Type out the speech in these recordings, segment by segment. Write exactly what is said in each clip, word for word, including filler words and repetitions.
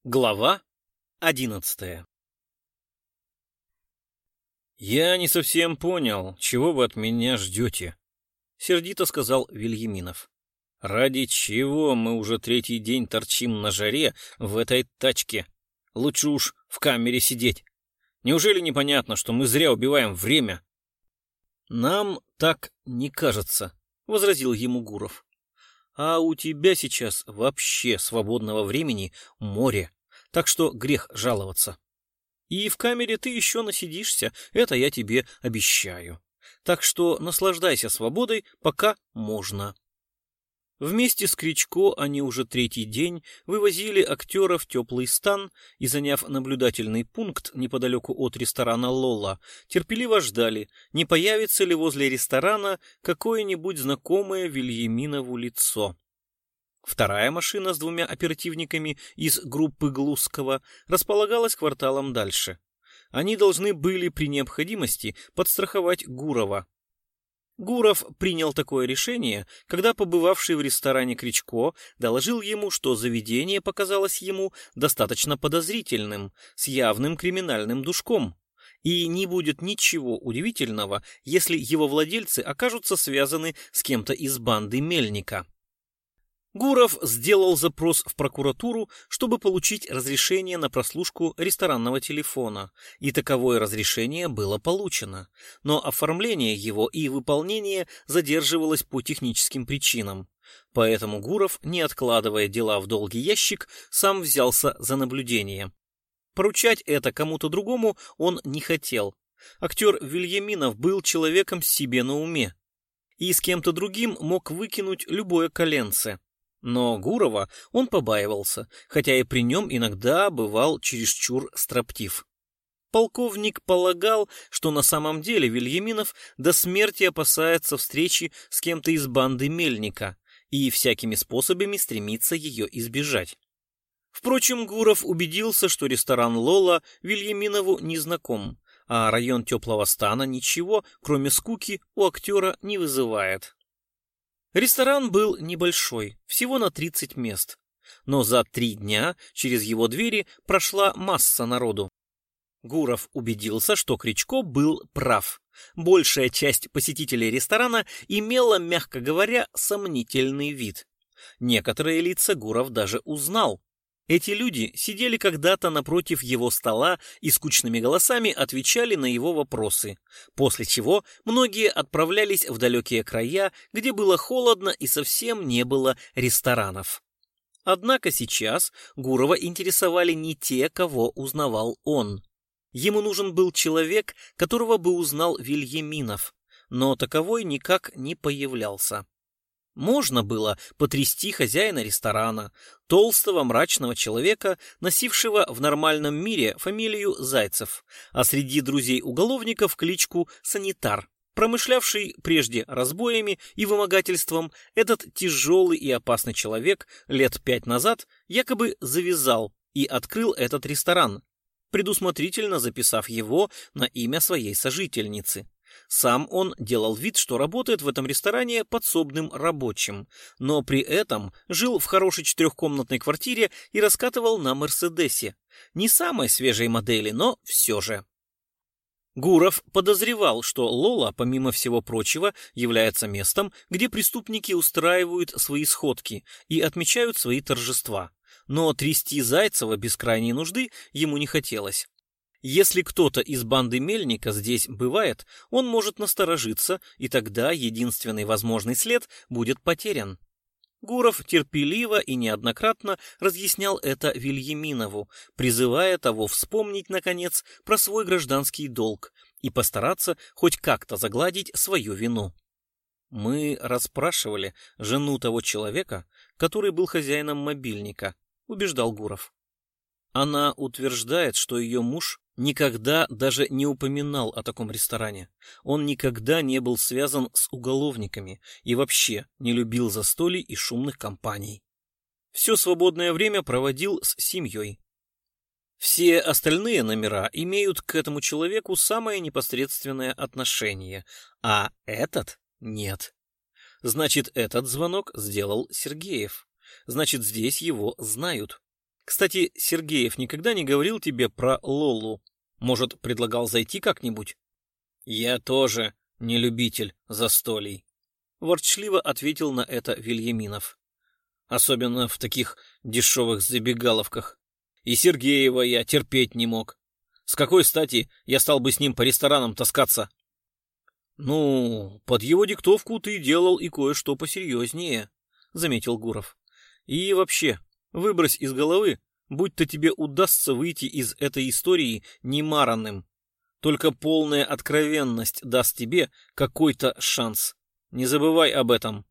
Глава одиннадцатая. «Я не совсем понял, чего вы от меня ждете», — сердито сказал Вильяминов. «Ради чего мы уже третий день торчим на жаре в этой тачке? Лучше уж в камере сидеть. Неужели непонятно, что мы зря убиваем время?» «Нам так не кажется», — возразил ему Гуров. «А у тебя сейчас вообще свободного времени море, так что грех жаловаться. И в камере ты еще насидишься, это я тебе обещаю. Так что наслаждайся свободой, пока можно». Вместе с Кричко они уже третий день вывозили актера в теплый стан и, заняв наблюдательный пункт неподалеку от ресторана «Лола», терпеливо ждали, не появится ли возле ресторана какое-нибудь знакомое Вильяминову лицо. Вторая машина с двумя оперативниками из группы Глузского располагалась кварталом дальше. Они должны были при необходимости подстраховать Гурова. Гуров принял такое решение, когда побывавший в ресторане Кричко доложил ему, что заведение показалось ему достаточно подозрительным, с явным криминальным душком, и не будет ничего удивительного, если его владельцы окажутся связаны с кем-то из банды Мельника. Гуров сделал запрос в прокуратуру, чтобы получить разрешение на прослушку ресторанного телефона, и таковое разрешение было получено, но оформление его и выполнение задерживалось по техническим причинам. Поэтому Гуров, не откладывая дела в долгий ящик, сам взялся за наблюдение. Поручать это кому-то другому он не хотел. Актер Вильяминов был человеком себе на уме, и с кем-то другим мог выкинуть любое коленце. Но Гурова он побаивался, хотя и при нем иногда бывал чересчур строптив. Полковник полагал, что на самом деле Вильяминов до смерти опасается встречи с кем-то из банды Мельника и всякими способами стремится ее избежать. Впрочем, Гуров убедился, что ресторан «Лола» Вильяминову не знаком, а район теплого стана ничего, кроме скуки, у актера не вызывает. Ресторан был небольшой, всего на тридцать мест, но за три дня через его двери прошла масса народу. Гуров убедился, что Кричко был прав. Большая часть посетителей ресторана имела, мягко говоря, сомнительный вид. Некоторые лица Гуров даже узнал. Эти люди сидели когда-то напротив его стола и скучными голосами отвечали на его вопросы, после чего многие отправлялись в далекие края, где было холодно и совсем не было ресторанов. Однако сейчас Гурова интересовали не те, кого узнавал он. Ему нужен был человек, которого бы узнал Вильяминов, но таковой никак не появлялся. Можно было потрясти хозяина ресторана, толстого мрачного человека, носившего в нормальном мире фамилию Зайцев, а среди друзей-уголовников кличку Санитар. Промышлявший прежде разбоями и вымогательством, этот тяжелый и опасный человек лет пять назад якобы завязал и открыл этот ресторан, предусмотрительно записав его на имя своей сожительницы. Сам он делал вид, что работает в этом ресторане подсобным рабочим, но при этом жил в хорошей четырехкомнатной квартире и раскатывал на «Мерседесе». Не самой свежей модели, но все же. Гуров подозревал, что «Лола», помимо всего прочего, является местом, где преступники устраивают свои сходки и отмечают свои торжества. Но трясти Зайцева без крайней нужды ему не хотелось. Если кто-то из банды Мельника здесь бывает, он может насторожиться, и тогда единственный возможный след будет потерян. Гуров терпеливо и неоднократно разъяснял это Вильяминову, призывая того вспомнить, наконец, про свой гражданский долг и постараться хоть как-то загладить свою вину. «Мы расспрашивали жену того человека, который был хозяином мобильника», — убеждал Гуров. «Она утверждает, что ее муж никогда даже не упоминал о таком ресторане. Он никогда не был связан с уголовниками и вообще не любил застолий и шумных компаний. Все свободное время проводил с семьей. Все остальные номера имеют к этому человеку самое непосредственное отношение, а этот нет. Значит, этот звонок сделал Сергеев. Значит, здесь его знают. Кстати, Сергеев никогда не говорил тебе про Лолу? Может, предлагал зайти как-нибудь? Я тоже не любитель застолий, ворчливо ответил на это Вильяминов. Особенно в таких дешевых забегаловках. И Сергеева я терпеть не мог. С какой стати я стал бы с ним по ресторанам таскаться? Ну, под его диктовку ты делал и кое-что посерьезнее, заметил Гуров. И вообще, выбрось из головы, будь-то тебе удастся выйти из этой истории немаранным. Только полная откровенность даст тебе какой-то шанс. Не забывай об этом.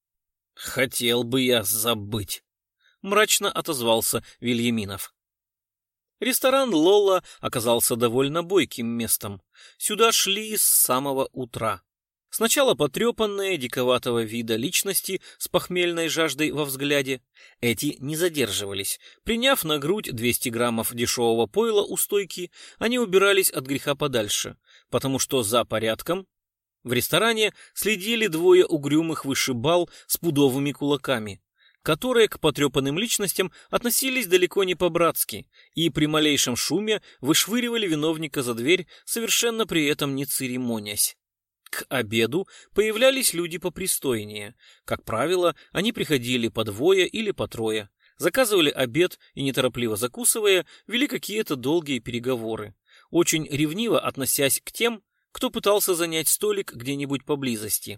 Хотел бы я забыть, мрачно отозвался Вильяминов. Ресторан «Лола» оказался довольно бойким местом. Сюда шли с самого утра. Сначала потрепанные, диковатого вида личности с похмельной жаждой во взгляде. Эти не задерживались. Приняв на грудь двести граммов дешевого пойла у стойки, они убирались от греха подальше, потому что за порядком в ресторане следили двое угрюмых вышибал с пудовыми кулаками, которые к потрепанным личностям относились далеко не по-братски и при малейшем шуме вышвыривали виновника за дверь, совершенно при этом не церемонясь. К обеду появлялись люди попристойнее. Как правило, они приходили по двое или по трое, заказывали обед и, неторопливо закусывая, вели какие-то долгие переговоры, очень ревниво относясь к тем, кто пытался занять столик где-нибудь поблизости.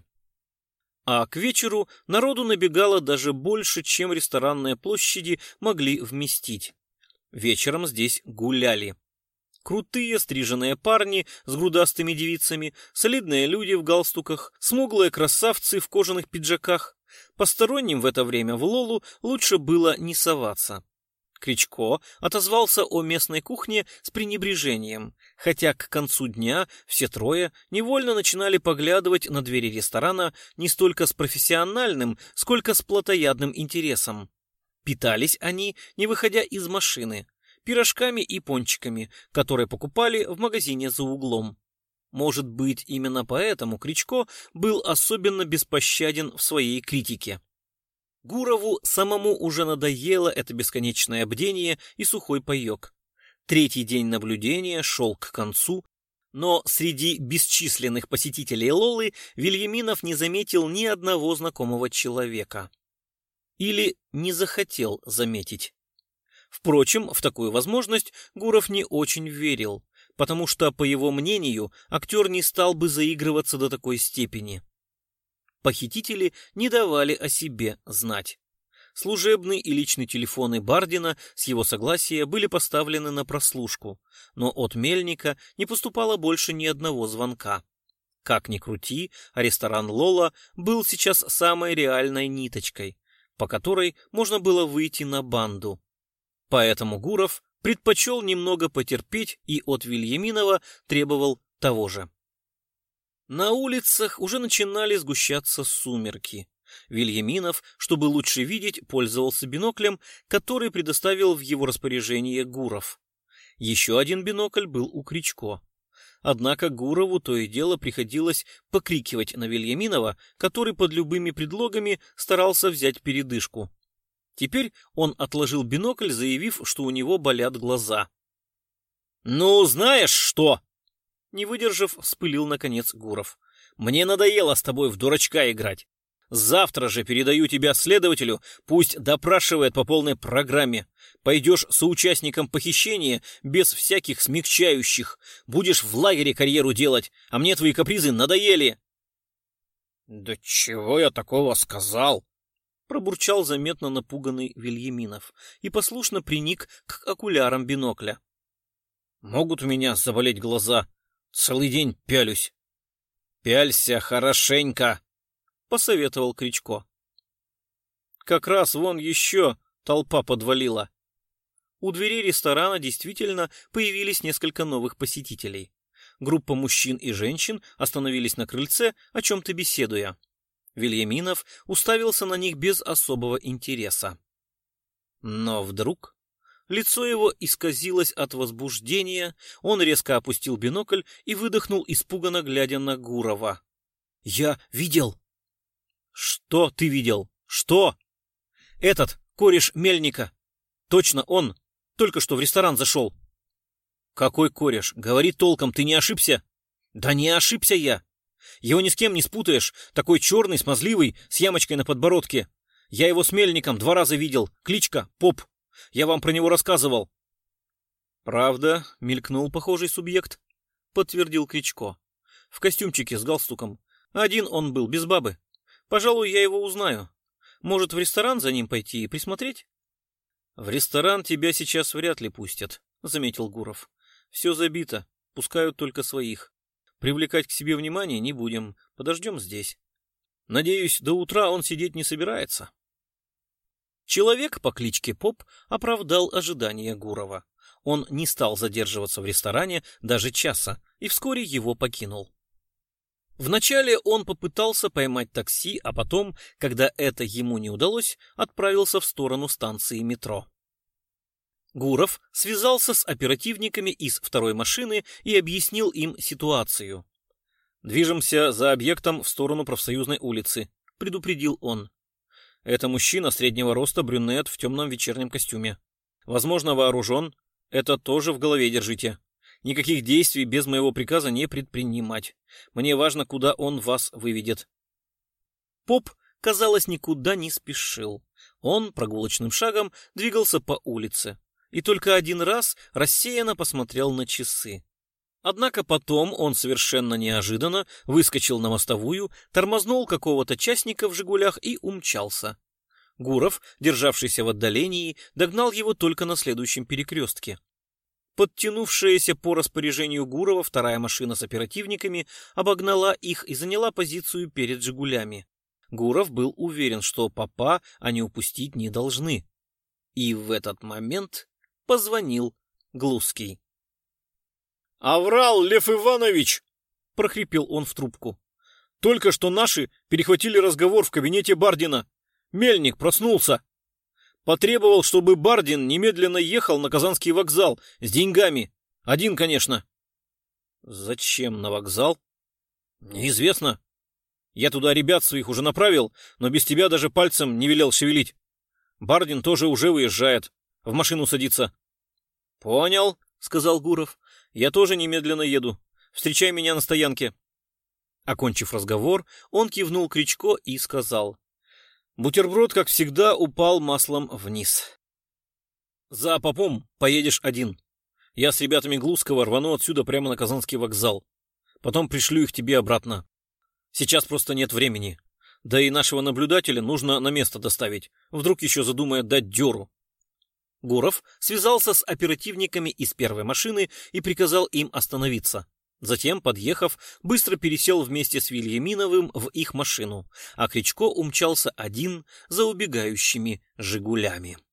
А к вечеру народу набегало даже больше, чем ресторанные площади могли вместить. Вечером здесь гуляли. Крутые стриженные парни с грудастыми девицами, солидные люди в галстуках, смуглые красавцы в кожаных пиджаках. Посторонним в это время в Лолу лучше было не соваться. Кричко отозвался о местной кухне с пренебрежением, хотя к концу дня все трое невольно начинали поглядывать на двери ресторана не столько с профессиональным, сколько с плотоядным интересом. Питались они, не выходя из машины, пирожками и пончиками, которые покупали в магазине за углом. Может быть, именно поэтому Кричко был особенно беспощаден в своей критике. Гурову самому уже надоело это бесконечное бдение и сухой паек. Третий день наблюдения шел к концу, но среди бесчисленных посетителей Лолы Вильяминов не заметил ни одного знакомого человека. Или не захотел заметить. Впрочем, в такую возможность Гуров не очень верил, потому что, по его мнению, актер не стал бы заигрываться до такой степени. Похитители не давали о себе знать. Служебный и личный телефоны Бардина с его согласия были поставлены на прослушку, но от Мельника не поступало больше ни одного звонка. Как ни крути, а ресторан «Лола» был сейчас самой реальной ниточкой, по которой можно было выйти на банду. Поэтому Гуров предпочел немного потерпеть и от Вильяминова требовал того же. На улицах уже начинали сгущаться сумерки. Вильяминов, чтобы лучше видеть, пользовался биноклем, который предоставил в его распоряжение Гуров. Еще один бинокль был у Кричко. Однако Гурову то и дело приходилось покрикивать на Вильяминова, который под любыми предлогами старался взять передышку. Теперь он отложил бинокль, заявив, что у него болят глаза. «Ну, знаешь что?» Не выдержав, вспылил наконец Гуров. «Мне надоело с тобой в дурачка играть. Завтра же передаю тебя следователю, пусть допрашивает по полной программе. Пойдешь соучастником похищения без всяких смягчающих. Будешь в лагере карьеру делать, а мне твои капризы надоели». «Да чего я такого сказал?» Пробурчал заметно напуганный Вильяминов и послушно приник к окулярам бинокля. «Могут у меня заболеть глаза. Целый день пялюсь». «Пялься хорошенько», — посоветовал Кричко. Как раз вон еще толпа подвалила. У дверей ресторана действительно появились несколько новых посетителей. Группа мужчин и женщин остановились на крыльце, о чем-то беседуя. Вильяминов уставился на них без особого интереса. Но вдруг лицо его исказилось от возбуждения, он резко опустил бинокль и выдохнул, испуганно глядя на Гурова. «Я видел!» «Что ты видел? Что?» «Этот, кореш Мельника. Точно он. Только что в ресторан зашел. Какой кореш? Говори толком, ты не ошибся? Да не ошибся я. Его ни с кем не спутаешь. Такой черный, смазливый, с ямочкой на подбородке. Я его с Мельником два раза видел. Кличка Поп. Я вам про него рассказывал. Правда, мелькнул похожий субъект, подтвердил Кричко. В костюмчике с галстуком. Один он был, без бабы. Пожалуй, я его узнаю. Может, в ресторан за ним пойти и присмотреть? В ресторан тебя сейчас вряд ли пустят, заметил Гуров. Все забито, пускают только своих. Привлекать к себе внимание не будем, подождем здесь. Надеюсь, до утра он сидеть не собирается. Человек по кличке Поп оправдал ожидания Гурова. Он не стал задерживаться в ресторане даже часа и вскоре его покинул. Вначале он попытался поймать такси, а потом, когда это ему не удалось, отправился в сторону станции метро. Гуров связался с оперативниками из второй машины и объяснил им ситуацию. «Движемся за объектом в сторону Профсоюзной улицы», — предупредил он. «Это мужчина среднего роста, брюнет в темном вечернем костюме. Возможно, вооружен. Это тоже в голове держите. Никаких действий без моего приказа не предпринимать. Мне важно, куда он вас выведет». Поп, казалось, никуда не спешил. Он прогулочным шагом двигался по улице и только один раз рассеянно посмотрел на часы. Однако потом он совершенно неожиданно выскочил на мостовую, тормознул какого-то частника в «Жигулях» и умчался. Гуров, державшийся в отдалении, догнал его только на следующем перекрестке. Подтянувшаяся по распоряжению Гурова вторая машина с оперативниками обогнала их и заняла позицию перед «Жигулями». Гуров был уверен, что Попа они упустить не должны. И в этот момент позвонил Глузский. «Аврал, Лев Иванович!» — прохрипел он в трубку. «Только что наши перехватили разговор в кабинете Бардина. Мельник проснулся. Потребовал, чтобы Бардин немедленно ехал на Казанский вокзал с деньгами. Один, конечно». «Зачем на вокзал?» «Неизвестно. Я туда ребят своих уже направил, но без тебя даже пальцем не велел шевелить. Бардин тоже уже выезжает. В машину садится». «Понял», — сказал Гуров. «Я тоже немедленно еду. Встречай меня на стоянке». Окончив разговор, он кивнул Кричко и сказал: «Бутерброд, как всегда, упал маслом вниз. За Попом поедешь один. Я с ребятами Глузского рвану отсюда прямо на Казанский вокзал. Потом пришлю их тебе обратно. Сейчас просто нет времени. Да и нашего наблюдателя нужно на место доставить. Вдруг еще задумает дать дёру». Гуров связался с оперативниками из первой машины и приказал им остановиться. Затем, подъехав, быстро пересел вместе с Вильяминовым в их машину, а Кричко умчался один за убегающими «Жигулями».